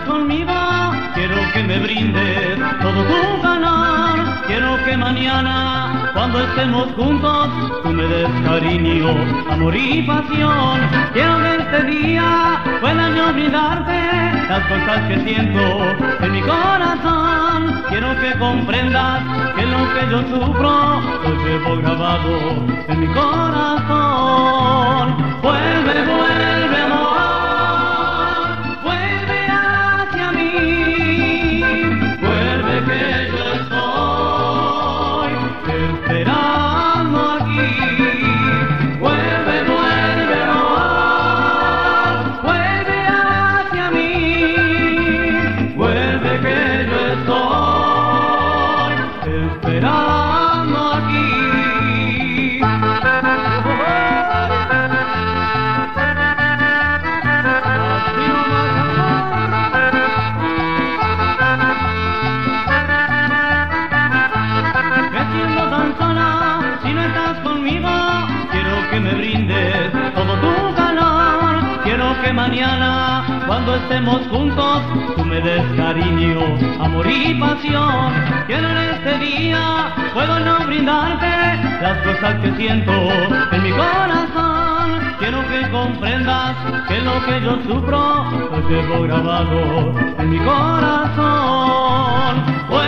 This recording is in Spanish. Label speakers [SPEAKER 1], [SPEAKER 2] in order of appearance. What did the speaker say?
[SPEAKER 1] conmigo, quiero que me brindes todo tu calor. Quiero que mañana, cuando estemos juntos, tú me des cariño, amor y pasión. Quiero que este día pueda yo brindarte las cosas que siento en mi corazón. Quiero que comprendas que lo que yo sufro lo llevo grabado en mi corazón. Vuelve, vuelve, amor, vuelve hacia mí, vuelve que yo estoy esperando aquí. Vuelve, vuelve, amor, vuelve hacia mí, vuelve que yo estoy esperando aquí. Que me brindes todo tu calor. Quiero que mañana, cuando estemos juntos, tú me des cariño, amor y pasión. Quiero en este día, puedo no brindarte las cosas que siento en mi corazón. Quiero que comprendas que lo que yo sufro lo llevo grabado en mi corazón.